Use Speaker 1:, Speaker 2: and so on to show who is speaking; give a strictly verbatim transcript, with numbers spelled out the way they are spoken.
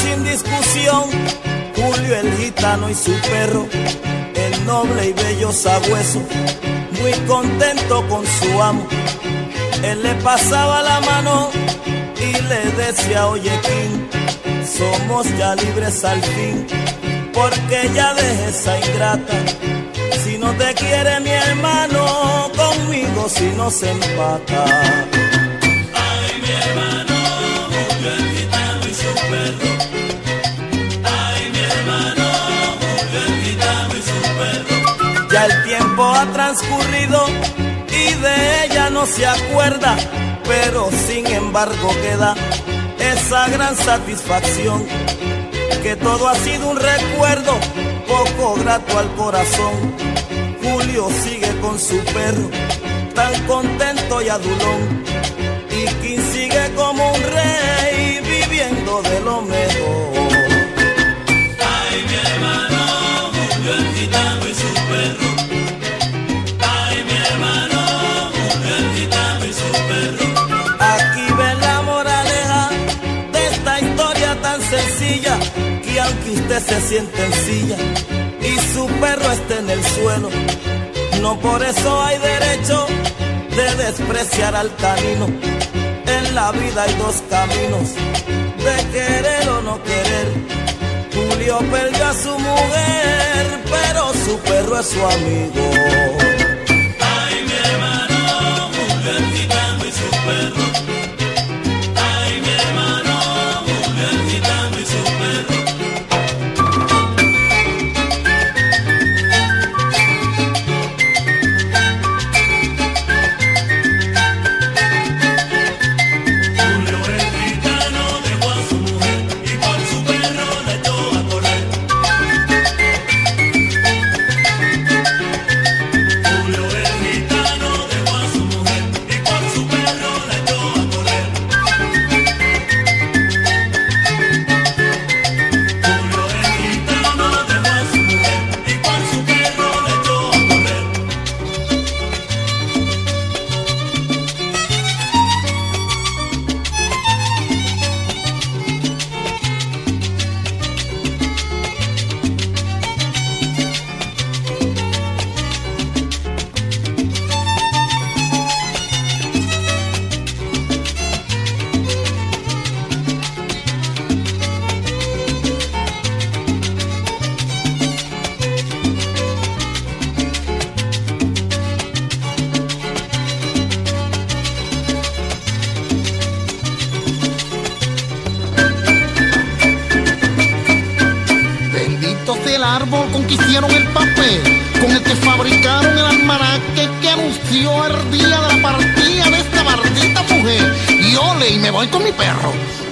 Speaker 1: sin discusión, Julio el gitano y su perro, el noble y bello sabueso, muy contento con su amo. Él le pasaba la mano y le decía: oye, King, somos ya libres al fin, porque ya deje esa ingrata. Si no te quiere mi hermano, conmigo si no se empata.
Speaker 2: Ay, mi hermano, Julio el gitano y su perro. Ay, mi hermano, Julio el gitano y su perro.
Speaker 1: Ya el tiempo ha transcurrido y de ella no se acuerda, pero sin embargo queda esa gran satisfacción, que todo ha sido un recuerdo poco grato al corazón. Julio sigue con su perro, tan contento y adulón, y King sigue como un rey, viviendo de lo mejor.
Speaker 2: Ay, mi hermano, Julio el gitano y su perro. Ay, mi hermano, Julio el gitano y su perro.
Speaker 1: Aquí ven la moraleja de esta historia tan sencilla, que aunque usted se siente en silla y su perro esté en el suelo, no por eso hay derecho de despreciar al canino. En la vida hay dos caminos, de querer o no querer. Julio perdió a su mujer, pero su perro es su amigo.
Speaker 2: Ay, mi hermano, Julio el gitano y su perro. Ay, mi hermano, Julio el gitano y su perro.
Speaker 3: Con que hicieron el papel, con el que fabricaron el almanaque que anunció el día de la partida de esta maldita mujer. Y ole, y me voy con mi perro.